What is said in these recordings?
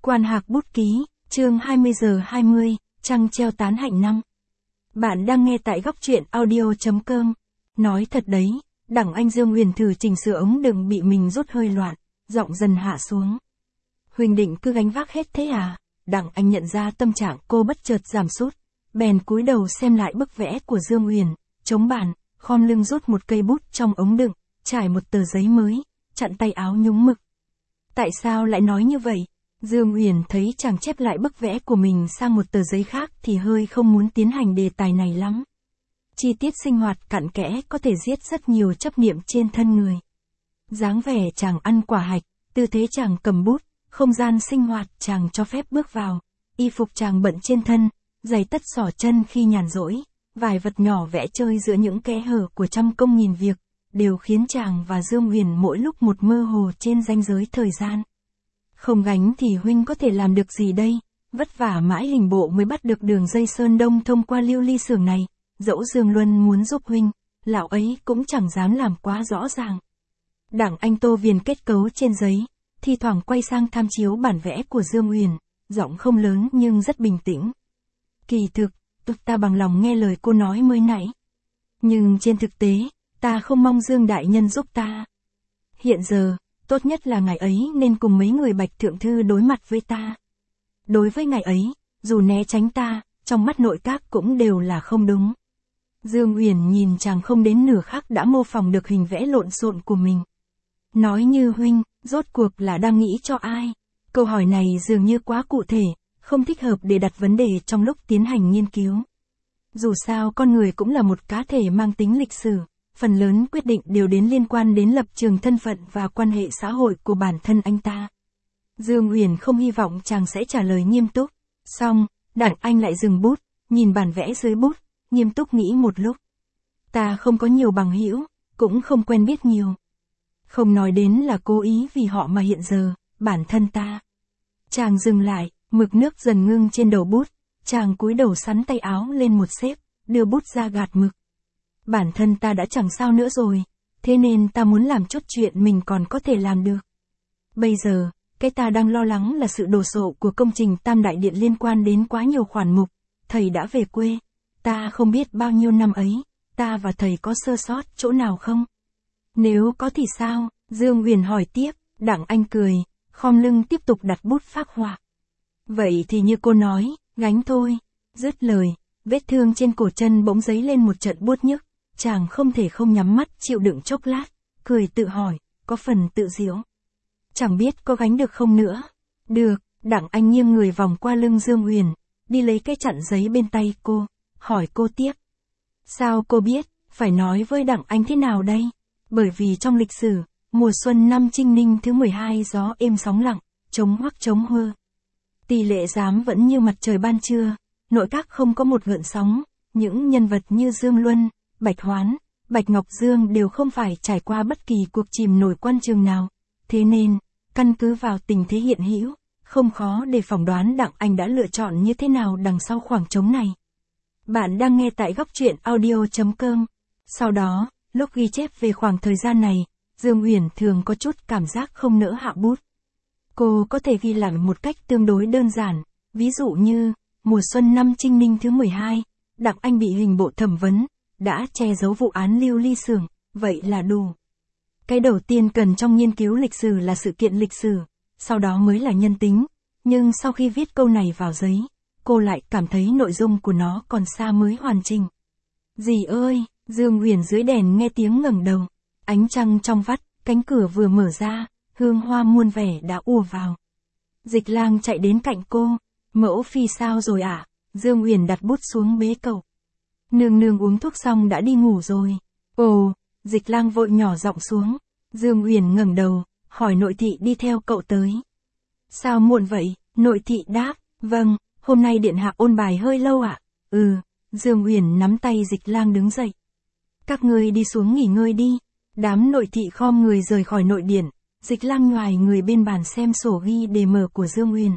Quan Hạc Bút Ký, chương 20:20, trăng treo tán hạnh năm. Bạn đang nghe tại góc truyện audio.com. Nói thật đấy, đẳng anh Dương Huyền thử chỉnh sửa ống đừng bị mình rút hơi loạn, giọng dần hạ xuống. Huỳnh định cứ gánh vác hết thế à? Đẳng anh nhận ra tâm trạng cô bất chợt giảm sút, bèn cúi đầu xem lại bức vẽ của Dương Huyền, chống bàn, khom lưng rút một cây bút trong ống đựng, trải một tờ giấy mới, chặn tay áo nhúng mực. Tại sao lại nói như vậy? Dương Huyền thấy chàng chép lại bức vẽ của mình sang một tờ giấy khác thì hơi không muốn tiến hành đề tài này lắm. Chi tiết sinh hoạt cặn kẽ có thể giết rất nhiều chấp niệm trên thân người. Dáng vẻ chàng ăn quả hạch, tư thế chàng cầm bút, không gian sinh hoạt chàng cho phép bước vào, y phục chàng bận trên thân, giày tất xỏ chân khi nhàn rỗi, vài vật nhỏ vẽ chơi giữa những kẽ hở của trăm công nghìn việc, đều khiến chàng và Dương Huyền mỗi lúc một mơ hồ trên ranh giới thời gian. Không gánh thì huynh có thể làm được gì đây, vất vả mãi hình bộ mới bắt được đường dây Sơn Đông thông qua Lưu Ly xưởng này, dẫu Dương Luân muốn giúp huynh, lão ấy cũng chẳng dám làm quá rõ ràng. Đảng anh tô viền kết cấu trên giấy, thi thoảng quay sang tham chiếu bản vẽ của Dương Huyền, giọng không lớn nhưng rất bình tĩnh. Kỳ thực, ta bằng lòng nghe lời cô nói mới nãy. Nhưng trên thực tế, ta không mong Dương đại nhân giúp ta. Hiện giờ, tốt nhất là ngài ấy nên cùng mấy người Bạch thượng thư đối mặt với ta. Đối với ngài ấy, dù né tránh ta, trong mắt nội các cũng đều là không đúng. Dương Huyền nhìn chàng không đến nửa khắc đã mô phỏng được hình vẽ lộn xộn của mình. Nói như huynh, rốt cuộc là đang nghĩ cho ai? Câu hỏi này dường như quá cụ thể, không thích hợp để đặt vấn đề trong lúc tiến hành nghiên cứu. Dù sao con người cũng là một cá thể mang tính lịch sử, phần lớn quyết định đều liên quan đến lập trường thân phận và quan hệ xã hội của bản thân anh ta. Dương Huyền không hy vọng chàng sẽ trả lời nghiêm túc. Xong, đảng anh lại dừng bút, nhìn bản vẽ dưới bút, nghiêm túc nghĩ một lúc. Ta không có nhiều bằng hữu, cũng không quen biết nhiều. Không nói đến là cố ý vì họ mà hiện giờ, bản thân ta. Chàng dừng lại, mực nước dần ngưng trên đầu bút, chàng cúi đầu sắn tay áo lên một xếp, đưa bút ra gạt mực. Bản thân ta đã chẳng sao nữa rồi, thế nên ta muốn làm chút chuyện mình còn có thể làm được. Bây giờ, cái ta đang lo lắng là sự đổ sộ của công trình Tam Đại Điện liên quan đến quá nhiều khoản mục. Thầy đã về quê, ta không biết bao nhiêu năm ấy, ta và thầy có sơ sót chỗ nào không? Nếu có thì sao? Dương Huyền hỏi tiếp, đảng anh cười, khom lưng tiếp tục đặt bút phác họa. Vậy thì như cô nói, gánh thôi. Dứt lời, vết thương trên cổ chân bỗng dấy lên một trận buốt nhức, chàng không thể không nhắm mắt chịu đựng chốc lát, cười tự hỏi, có phần tự giễu. Chẳng biết có gánh được không nữa. Được, đảng anh nghiêng người vòng qua lưng Dương Huyền, đi lấy cái chặn giấy bên tay cô, hỏi cô tiếp. Sao cô biết, phải nói với đảng anh thế nào đây? Bởi vì trong lịch sử, mùa xuân năm Trinh Ninh thứ 12 gió êm sóng lặng, trống hoắc trống hơ. Tỷ lệ giám vẫn như mặt trời ban trưa, nội các không có một gợn sóng, những nhân vật như Dương Luân, Bạch Hoán, Bạch Ngọc Dương đều không phải trải qua bất kỳ cuộc chìm nổi quan trường nào. Thế nên, căn cứ vào tình thế hiện hữu, không khó để phỏng đoán đặng anh đã lựa chọn như thế nào đằng sau khoảng trống này. Bạn đang nghe tại góc truyện audio.com. Sau đó, lúc ghi chép về khoảng thời gian này, Dương Huyền thường có chút cảm giác không nỡ hạ bút. Cô có thể ghi lại một cách tương đối đơn giản, ví dụ như, mùa xuân năm Trinh Ninh thứ 12, đặng anh bị hình bộ thẩm vấn, đã che giấu vụ án Lưu Ly xưởng, vậy là đủ. Cái đầu tiên cần trong nghiên cứu lịch sử là sự kiện lịch sử, sau đó mới là nhân tính, nhưng sau khi viết câu này vào giấy, cô lại cảm thấy nội dung của nó còn xa mới hoàn chỉnh. Dì ơi, Dương Huyền dưới đèn nghe tiếng ngẩng đầu, ánh trăng trong vắt, cánh cửa vừa mở ra, hương hoa muôn vẻ đã ùa vào. Dịch Lang chạy đến cạnh cô, mẫu phi sao rồi ạ? Dương Huyền đặt bút xuống bế cậu. Nương nương uống thuốc xong đã đi ngủ rồi. Ồ, Dịch Lang vội nhỏ giọng xuống. Dương Huyền ngẩng đầu, hỏi nội thị đi theo cậu tới. Sao muộn vậy? Nội thị đáp, vâng, hôm nay điện hạ ôn bài hơi lâu ạ. Dương Huyền nắm tay Dịch Lang đứng dậy. Các ngươi đi xuống nghỉ ngơi đi. Đám nội thị khom người rời khỏi nội điện. Dịch Lang ngoài người bên bàn xem sổ ghi đề mở của Dương Huyền.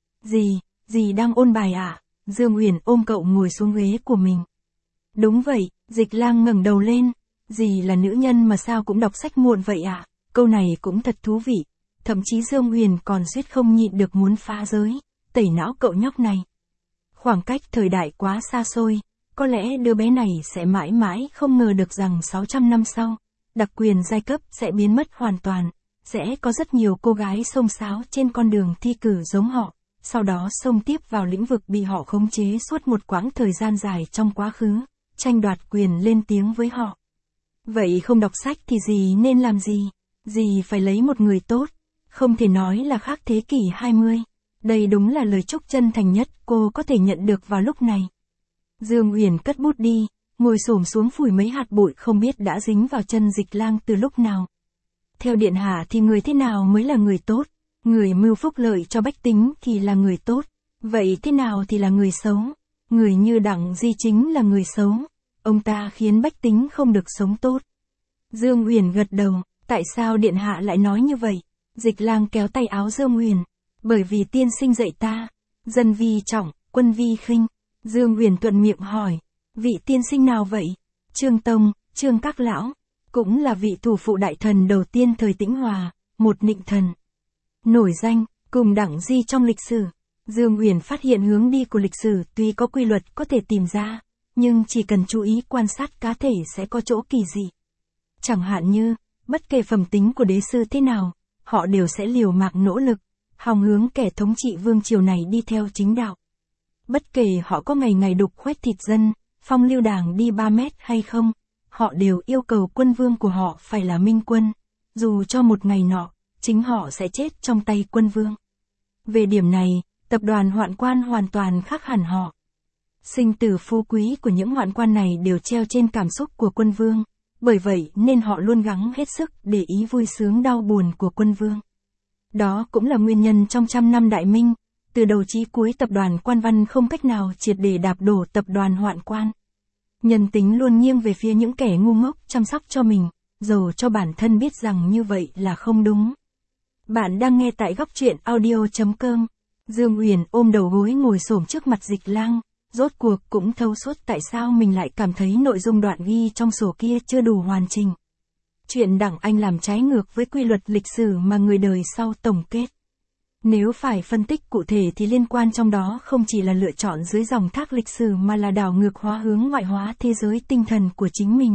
Dì đang ôn bài ạ? Dương Huyền ôm cậu ngồi xuống ghế của mình. Đúng vậy, Dịch Lang ngẩng đầu lên. Dì là nữ nhân mà sao cũng đọc sách muộn vậy ạ? Câu này cũng thật thú vị. thậm chí Dương Huyền còn suýt không nhịn được muốn phá giới, tẩy não cậu nhóc này. Khoảng cách thời đại quá xa xôi, có lẽ đứa bé này sẽ mãi mãi không ngờ được rằng 600 năm sau, đặc quyền giai cấp sẽ biến mất hoàn toàn, sẽ có rất nhiều cô gái xông xáo trên con đường thi cử giống họ, sau đó xông tiếp vào lĩnh vực bị họ khống chế suốt một quãng thời gian dài trong quá khứ, tranh đoạt quyền lên tiếng với họ. Vậy không đọc sách thì gì nên làm gì? Gì phải lấy một người tốt? Không thể nói là khác thế kỷ 20. Đây đúng là lời chúc chân thành nhất cô có thể nhận được vào lúc này. Dương Uyển cất bút đi, ngồi xổm xuống phủi mấy hạt bụi không biết đã dính vào chân Dịch Lang từ lúc nào. Theo điện hạ thì người thế nào mới là người tốt? Người mưu phúc lợi cho bách tính thì là người tốt. Vậy thế nào thì là người xấu? Người như Đặng Di chính là người xấu. Ông ta khiến bách tính không được sống tốt. Dương Uyển gật đầu, tại sao điện hạ lại nói như vậy? Dịch Lang kéo tay áo Dương Uyển. Bởi vì tiên sinh dạy ta, dân vi trọng, quân vi khinh. Dương Uyển thuận miệng hỏi, vị tiên sinh nào vậy? Trương Tông, Trương Các Lão, cũng là vị thủ phụ đại thần đầu tiên thời Tĩnh Hòa, một nịnh thần. Nổi danh, cùng Đặng Di trong lịch sử. Dương Uyển phát hiện hướng đi của lịch sử tuy có quy luật có thể tìm ra, nhưng chỉ cần chú ý quan sát cá thể sẽ có chỗ kỳ dị. Chẳng hạn như, bất kể phẩm tính của đế sư thế nào, họ đều sẽ liều mạng nỗ lực, hòng hướng kẻ thống trị vương triều này đi theo chính đạo. Bất kể họ có ngày ngày đục khoét thịt dân, phong lưu đảng đi 3 mét hay không, họ đều yêu cầu quân vương của họ phải là minh quân, dù cho một ngày nọ, chính họ sẽ chết trong tay quân vương. Về điểm này, tập đoàn Hoạn Quan hoàn toàn khác hẳn họ. Sinh tử phú quý của những hoạn quan này đều treo trên cảm xúc của quân vương, bởi vậy nên họ luôn gắng hết sức để ý vui sướng đau buồn của quân vương. Đó cũng là nguyên nhân trong 100 năm Đại Minh, từ đầu chí cuối tập đoàn Quan Văn không cách nào triệt để đạp đổ tập đoàn Hoạn Quan. Nhân tính luôn nghiêng về phía những kẻ ngu ngốc chăm sóc cho mình, dầu cho bản thân biết rằng như vậy là không đúng. Bạn đang nghe tại góc truyện audio.com. Dương Uyển ôm đầu gối ngồi xổm trước mặt Dịch Lang, rốt cuộc cũng thấu suốt tại sao mình lại cảm thấy nội dung đoạn ghi trong sổ kia chưa đủ hoàn chỉnh. Chuyện Đặng Anh làm trái ngược với quy luật lịch sử mà người đời sau tổng kết. Nếu phải phân tích cụ thể thì liên quan trong đó không chỉ là lựa chọn dưới dòng thác lịch sử mà là đảo ngược hóa hướng ngoại hóa thế giới tinh thần của chính mình.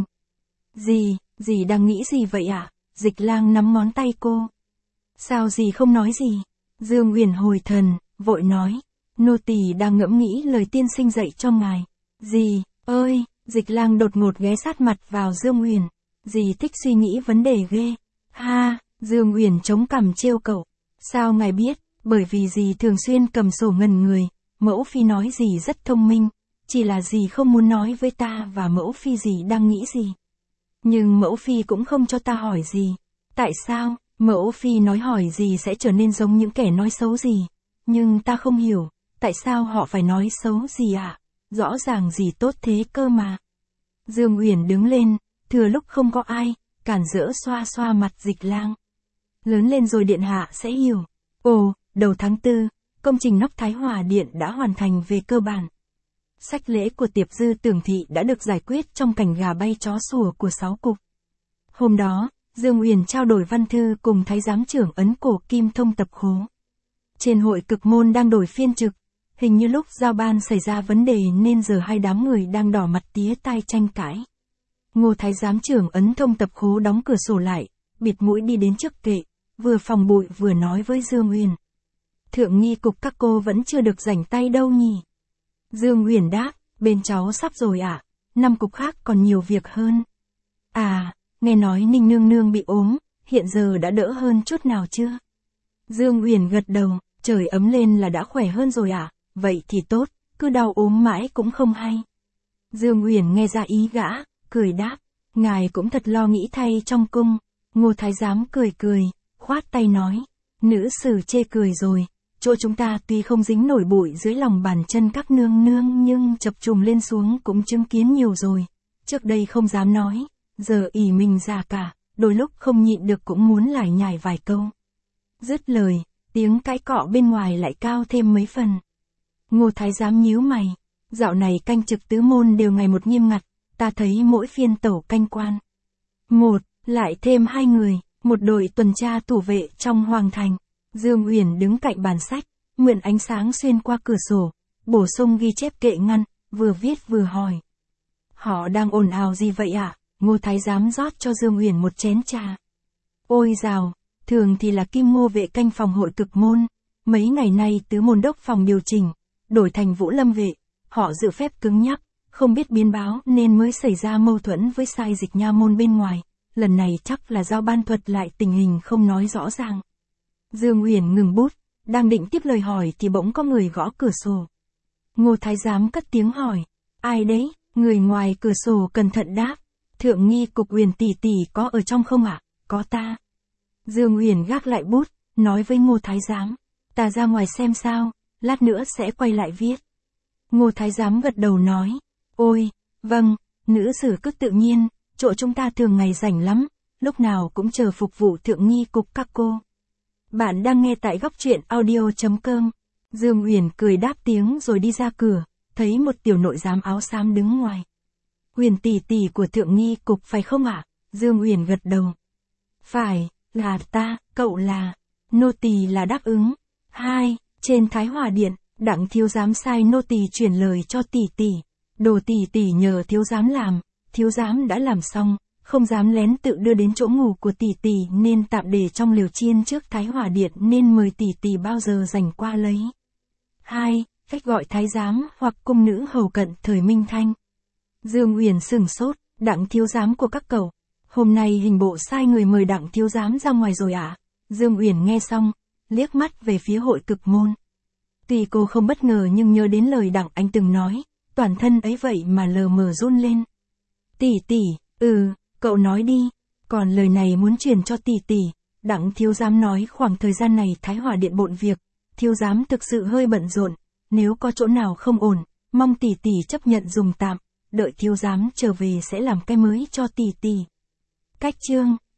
Dì đang nghĩ gì vậy ạ? Dịch Lang nắm ngón tay cô. Sao dì không nói gì? Dương Uyển hồi thần, vội nói. Nô tỳ đang ngẫm nghĩ lời tiên sinh dạy cho ngài. Dì ơi, Dịch Lang đột ngột ghé sát mặt vào Dương Uyển. Dì thích suy nghĩ vấn đề ghê. Ha, Dương Uyển chống cằm trêu cậu. Sao ngài biết? Bởi vì dì thường xuyên cầm sổ ngần người, mẫu phi nói dì rất thông minh, chỉ là dì không muốn nói với ta và mẫu phi dì đang nghĩ gì. Nhưng mẫu phi cũng không cho ta hỏi gì. Tại sao? Mẫu phi nói hỏi gì sẽ trở nên giống những kẻ nói xấu gì. Nhưng ta không hiểu, tại sao họ phải nói xấu gì ạ? Rõ ràng gì tốt thế cơ mà. Dương Uyển đứng lên, thừa lúc không có ai, cản rỡ xoa xoa mặt Dịch Lang. Lớn lên rồi điện hạ sẽ hiểu. Ồ, đầu tháng 4, công trình nóc Thái Hòa Điện đã hoàn thành về cơ bản. Sách lễ của Tiệp Dư Tưởng Thị đã được giải quyết trong cảnh gà bay chó sủa của 6 cục. Hôm đó, Dương Uyển trao đổi văn thư cùng Thái giám trưởng Ấn Cổ Kim Thông tập khố. Trên hội cực môn đang đổi phiên trực, hình như lúc giao ban xảy ra vấn đề nên giờ hai đám người đang đỏ mặt tía tai tranh cãi. Ngô Thái giám trưởng Ấn Thông tập khố đóng cửa sổ lại, bịt mũi đi đến trước kệ, vừa phòng bụi vừa nói với Dương Uyển. Thượng nghi cục các cô vẫn chưa được rảnh tay đâu nhỉ? Dương Uyển đáp, bên cháu sắp rồi ạ, 5 cục khác còn nhiều việc hơn. À, nghe nói Ninh nương nương bị ốm, hiện giờ đã đỡ hơn chút nào chưa? Dương Uyển gật đầu, trời ấm lên là đã khỏe hơn rồi ạ, vậy thì tốt, cứ đau ốm mãi cũng không hay. Dương Uyển nghe ra ý gã, cười đáp, ngài cũng thật lo nghĩ thay trong cung. Ngô Thái giám cười, khoát tay nói, nữ sử chê cười rồi, chỗ chúng ta tuy không dính nổi bụi dưới lòng bàn chân các nương nương nhưng chập trùng lên xuống cũng chứng kiến nhiều rồi. Trước đây không dám nói, giờ ỷ mình già cả, đôi lúc không nhịn được cũng muốn lải nhải vài câu. Dứt lời, tiếng cãi cọ bên ngoài lại cao thêm mấy phần. Ngô Thái giám nhíu mày, dạo này canh trực tứ môn đều ngày một nghiêm ngặt, ta thấy mỗi phiên tẩu canh quan. Một, lại thêm 2 người, Một đội tuần tra thủ vệ trong hoàng thành. Dương Uyển đứng cạnh bàn sách, mượn ánh sáng xuyên qua cửa sổ, bổ sung ghi chép kệ ngăn, vừa viết vừa hỏi. Họ đang ồn ào gì vậy ạ? Ngô Thái Giám rót cho Dương Uyển một chén trà. Ôi dào, thường thì là Kim Ngô vệ canh phòng hội cực môn. Mấy ngày nay tứ môn đốc phòng điều chỉnh, đổi thành Vũ Lâm vệ. Họ dự phép cứng nhắc, không biết biến báo nên mới xảy ra mâu thuẫn với sai dịch nha môn bên ngoài. Lần này chắc là do ban thuật lại tình hình không nói rõ ràng. Dương Uyển ngừng bút, đang định tiếp lời hỏi thì bỗng có người gõ cửa sổ. Ngô Thái Giám cất tiếng hỏi. Ai đấy? Người ngoài cửa sổ cẩn thận đáp. Thượng nghi cục Uyển tỷ tỷ có ở trong không ạ? Có ta. Dương Uyển gác lại bút, nói với Ngô Thái Giám. Ta ra ngoài xem sao, lát nữa sẽ quay lại viết. Ngô Thái Giám gật đầu nói. Ôi, vâng, nữ sử cứ tự nhiên, chỗ chúng ta thường ngày rảnh lắm, lúc nào cũng chờ phục vụ thượng nghi cục các cô. Bạn đang nghe tại góc truyện audio.com. Dương Uyển cười đáp tiếng rồi đi ra cửa, thấy một tiểu nội giám áo xám đứng ngoài. Uyển tỷ tỷ của thượng nghi cục phải không ạ? Dương Uyển gật đầu. Phải, là ta, cậu là. Nô tỳ là đáp ứng. 2. Trên Thái Hòa Điện, Đặng thiếu giám sai nô tỳ chuyển lời cho tỷ tỷ. Đồ tỷ tỷ nhờ thiếu giám làm, thiếu giám đã làm xong, không dám lén tự đưa đến chỗ ngủ của tỷ tỷ nên tạm để trong lều chiên trước Thái Hòa Điện nên mời tỷ tỷ bao giờ rảnh qua lấy. 2. Cách gọi thái giám hoặc cung nữ hầu cận thời Minh Thanh. Dương Uyển sửng sốt, Đặng thiếu giám của các cậu. Hôm nay hình bộ sai người mời Đặng thiếu giám ra ngoài rồi ạ? Dương Uyển nghe xong, liếc mắt về phía hội cực môn. Tuy cô không bất ngờ nhưng nhớ đến lời Đặng Anh từng nói, toàn thân ấy vậy mà lờ mờ run lên. Tỷ tỷ, cậu nói đi, còn lời này muốn truyền cho tỷ tỷ. Đặng thiếu giám nói khoảng thời gian này Thái Hòa Điện bộn việc, thiếu giám thực sự hơi bận rộn, nếu có chỗ nào không ổn, mong tỷ tỷ chấp nhận dùng tạm, đợi thiếu giám trở về sẽ làm cái mới cho tỷ tỷ. Cách chương